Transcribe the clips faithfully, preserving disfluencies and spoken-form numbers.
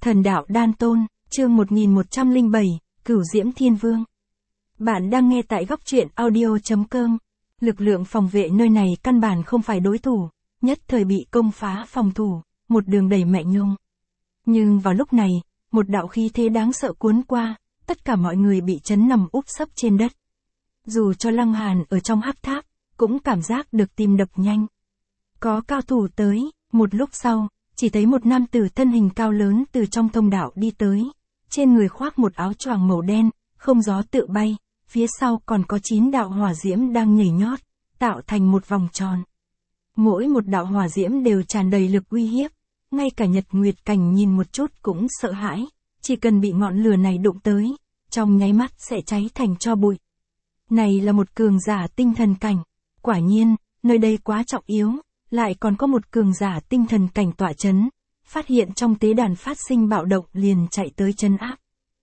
Thần đạo Đan Tôn, chương một nghìn một trăm lẻ bảy, Cửu Diễm Thiên Vương. Bạn đang nghe tại góc truyện audio chấm com. Lực lượng phòng vệ nơi này căn bản không phải đối thủ, nhất thời bị công phá phòng thủ, một đường đẩy mạnh nhung. Nhưng vào lúc này, một đạo khí thế đáng sợ cuốn qua, tất cả mọi người bị chấn nằm úp sấp trên đất. Dù cho Lăng Hàn ở trong hắc tháp, cũng cảm giác được tim đập nhanh. Có cao thủ tới, một lúc sau, chỉ thấy một nam tử thân hình cao lớn từ trong thông đạo đi tới, trên người khoác một áo choàng màu đen, không gió tự bay, phía sau còn có chín đạo hỏa diễm đang nhảy nhót, tạo thành một vòng tròn. Mỗi một đạo hỏa diễm đều tràn đầy lực uy hiếp, ngay cả Nhật Nguyệt Cảnh nhìn một chút cũng sợ hãi, chỉ cần bị ngọn lửa này đụng tới, trong nháy mắt sẽ cháy thành tro bụi. Này là một cường giả tinh thần cảnh, quả nhiên, nơi đây quá trọng yếu. Lại còn có một cường giả tinh thần cảnh tọa chấn, phát hiện trong tế đàn phát sinh bạo động liền chạy tới trấn áp.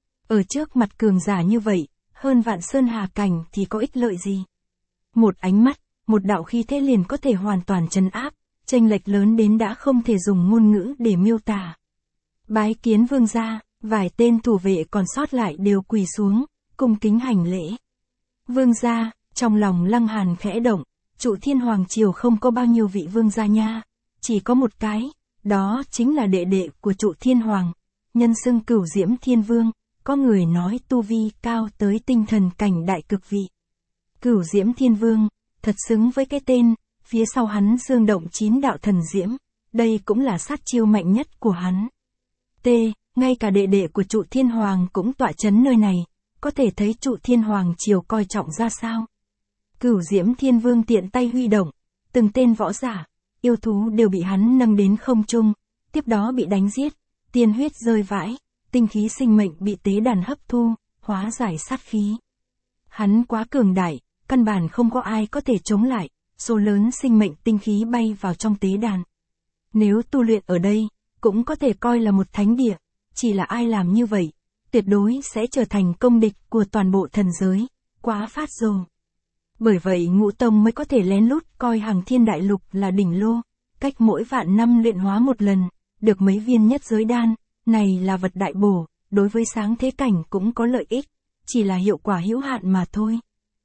Ở trước mặt cường giả như vậy, hơn vạn sơn hà cảnh thì có ích lợi gì? Một ánh mắt, một đạo khí thế liền có thể hoàn toàn trấn áp, chênh lệch lớn đến đã không thể dùng ngôn ngữ để miêu tả. Bái kiến vương gia, vài tên thủ vệ còn sót lại đều quỳ xuống, cung kính hành lễ. Vương gia, trong lòng Lăng Hàn khẽ động. Trụ Thiên Hoàng Triều không có bao nhiêu vị vương gia nha, chỉ có một cái, đó chính là đệ đệ của Trụ Thiên Hoàng, nhân xưng Cửu Diễm Thiên Vương, có người nói tu vi cao tới tinh thần cảnh đại cực vị. Cửu Diễm Thiên Vương, thật xứng với cái tên, phía sau hắn dương động chín đạo thần diễm, đây cũng là sát chiêu mạnh nhất của hắn. T, ngay cả đệ đệ của Trụ Thiên Hoàng cũng tọa chấn nơi này, có thể thấy Trụ Thiên Hoàng Triều coi trọng ra sao. Cửu Diễm Thiên Vương tiện tay huy động, từng tên võ giả, yêu thú đều bị hắn nâng đến không trung, tiếp đó bị đánh giết, tiên huyết rơi vãi, tinh khí sinh mệnh bị tế đàn hấp thu, hóa giải sát khí. Hắn quá cường đại, căn bản không có ai có thể chống lại, số lớn sinh mệnh tinh khí bay vào trong tế đàn. Nếu tu luyện ở đây, cũng có thể coi là một thánh địa, chỉ là ai làm như vậy, tuyệt đối sẽ trở thành công địch của toàn bộ thần giới, quá phát rồ. Bởi vậy Ngũ Tông mới có thể lén lút coi Hằng Thiên Đại Lục là đỉnh lô, cách mỗi vạn năm luyện hóa một lần, được mấy viên nhất giới đan, này là vật đại bổ, đối với sáng thế cảnh cũng có lợi ích, chỉ là hiệu quả hữu hạn mà thôi.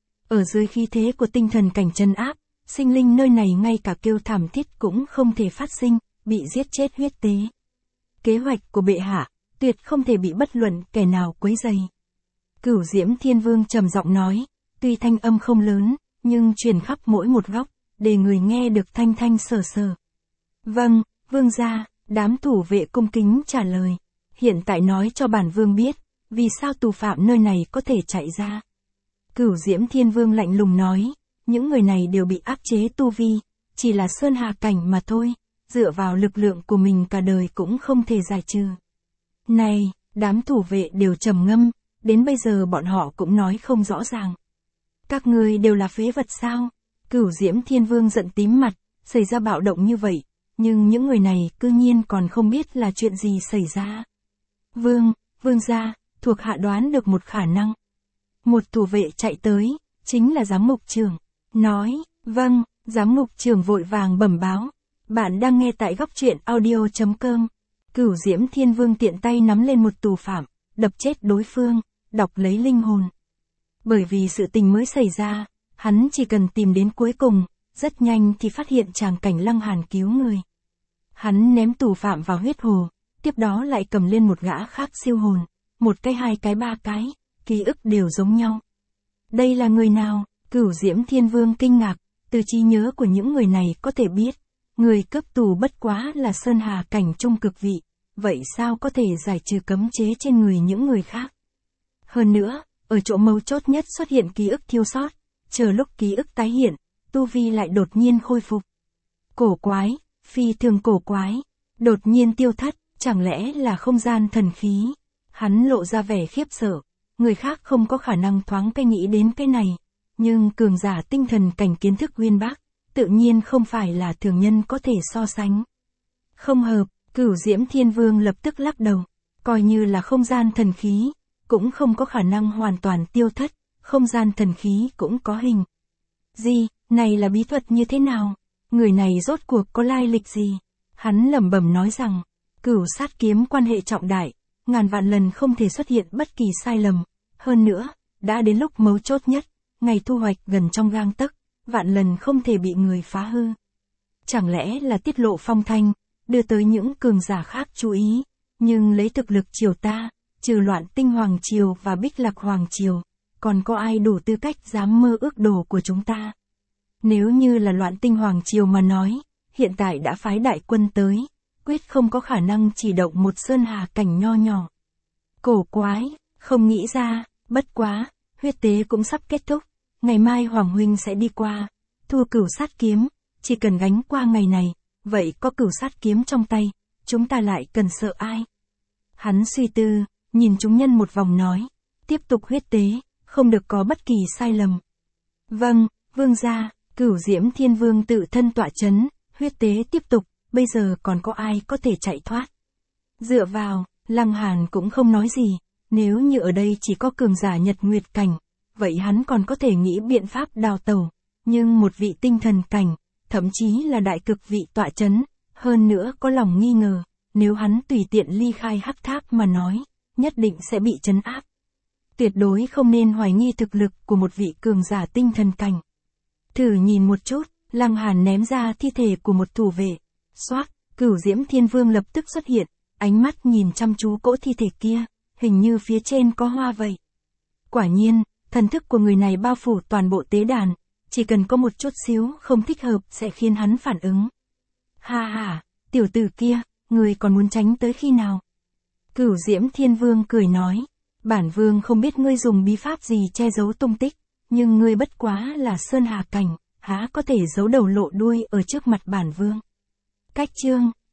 Ở dưới khí thế của tinh thần cảnh trấn áp, sinh linh nơi này ngay cả kêu thảm thiết cũng không thể phát sinh, bị giết chết huyết tế. Kế hoạch của bệ hạ, tuyệt không thể bị bất luận kẻ nào quấy rầy. Cửu Diễm Thiên Vương trầm giọng nói. Tuy thanh âm không lớn, nhưng truyền khắp mỗi một góc, để người nghe được thanh thanh sờ sờ. Vâng, vương gia, đám thủ vệ cung kính trả lời. Hiện tại nói cho bản vương biết, vì sao tù phạm nơi này có thể chạy ra. Cửu Diễm Thiên Vương lạnh lùng nói, những người này đều bị áp chế tu vi, chỉ là sơn hà cảnh mà thôi, dựa vào lực lượng của mình cả đời cũng không thể giải trừ. Này, đám thủ vệ đều trầm ngâm, đến bây giờ bọn họ cũng nói không rõ ràng. Các ngươi đều là phế vật sao? Cửu Diễm Thiên Vương giận tím mặt, xảy ra bạo động như vậy, nhưng những người này cư nhiên còn không biết là chuyện gì xảy ra. Vương, vương gia, thuộc hạ đoán được một khả năng. Một thủ vệ chạy tới, chính là giám mục trưởng, nói, vâng, giám mục trưởng vội vàng bẩm báo. Bạn đang nghe tại góc truyện audio chấm com. Cửu Diễm Thiên Vương tiện tay nắm lên một tù phạm, đập chết đối phương, đọc lấy linh hồn. Bởi vì sự tình mới xảy ra, hắn chỉ cần tìm đến cuối cùng, rất nhanh thì phát hiện tràng cảnh Lăng Hàn cứu người. Hắn ném tù phạm vào huyết hồ, tiếp đó lại cầm lên một gã khác siêu hồn, một cái hai cái ba cái, ký ức đều giống nhau. Đây là người nào? Cửu Diễm Thiên Vương kinh ngạc, từ trí nhớ của những người này có thể biết, người cướp tù bất quá là sơn hà cảnh trung cực vị, vậy sao có thể giải trừ cấm chế trên người những người khác? Hơn nữa, ở chỗ mấu chốt nhất xuất hiện ký ức thiếu sót, chờ lúc ký ức tái hiện, tu vi lại đột nhiên khôi phục. Cổ quái, phi thường cổ quái, đột nhiên tiêu thất, chẳng lẽ là không gian thần khí? Hắn lộ ra vẻ khiếp sợ, người khác không có khả năng thoáng cái nghĩ đến cái này, nhưng cường giả tinh thần cảnh kiến thức uyên bác, tự nhiên không phải là thường nhân có thể so sánh. Không hợp, Cửu Diễm Thiên Vương lập tức lắc đầu, coi như là không gian thần khí, cũng không có khả năng hoàn toàn tiêu thất, không gian thần khí cũng có hình. Gì, này là bí thuật như thế nào? Người này rốt cuộc có lai lịch gì? Hắn lẩm bẩm nói rằng, Cửu sát kiếm quan hệ trọng đại, ngàn vạn lần không thể xuất hiện bất kỳ sai lầm. Hơn nữa, đã đến lúc mấu chốt nhất, ngày thu hoạch gần trong gang tấc, vạn lần không thể bị người phá hư. Chẳng lẽ là tiết lộ phong thanh, đưa tới những cường giả khác chú ý, nhưng lấy thực lực triều ta, trừ Loạn Tinh Hoàng Triều và Bích Lạc Hoàng Triều, còn có ai đủ tư cách dám mơ ước đồ của chúng ta? Nếu như là Loạn Tinh Hoàng Triều mà nói, hiện tại đã phái đại quân tới, quyết không có khả năng chỉ động một sơn hà cảnh nho nhỏ. Cổ quái, không nghĩ ra, bất quá, huyết tế cũng sắp kết thúc, ngày mai Hoàng huynh sẽ đi qua, thua cửu sát kiếm, chỉ cần gánh qua ngày này, vậy có cửu sát kiếm trong tay, chúng ta lại cần sợ ai? Hắn suy tư, nhìn chúng nhân một vòng nói, tiếp tục huyết tế, không được có bất kỳ sai lầm. Vâng, vương gia, Cửu Diễm Thiên Vương tự thân tọa chấn, huyết tế tiếp tục, bây giờ còn có ai có thể chạy thoát? Dựa vào, Lăng Hàn cũng không nói gì, nếu như ở đây chỉ có cường giả nhật nguyệt cảnh, vậy hắn còn có thể nghĩ biện pháp đào tẩu, nhưng một vị tinh thần cảnh, thậm chí là đại cực vị tọa chấn, hơn nữa có lòng nghi ngờ, nếu hắn tùy tiện ly khai hắc tháp mà nói, nhất định sẽ bị trấn áp. Tuyệt đối không nên hoài nghi thực lực của một vị cường giả tinh thần cảnh. Thử nhìn một chút, Lăng Hàn ném ra thi thể của một thủ vệ. Xoát, Cửu Diễm Thiên Vương lập tức xuất hiện, ánh mắt nhìn chăm chú cỗ thi thể kia, hình như phía trên có hoa vậy. Quả nhiên, thần thức của người này bao phủ toàn bộ tế đàn, chỉ cần có một chút xíu không thích hợp sẽ khiến hắn phản ứng. Ha ha, tiểu tử kia, người còn muốn tránh tới khi nào? Cửu Diễm Thiên Vương cười nói, bản vương không biết ngươi dùng bí pháp gì che giấu tung tích, nhưng ngươi bất quá là sơn hà cảnh, há có thể giấu đầu lộ đuôi ở trước mặt bản vương. Cách chương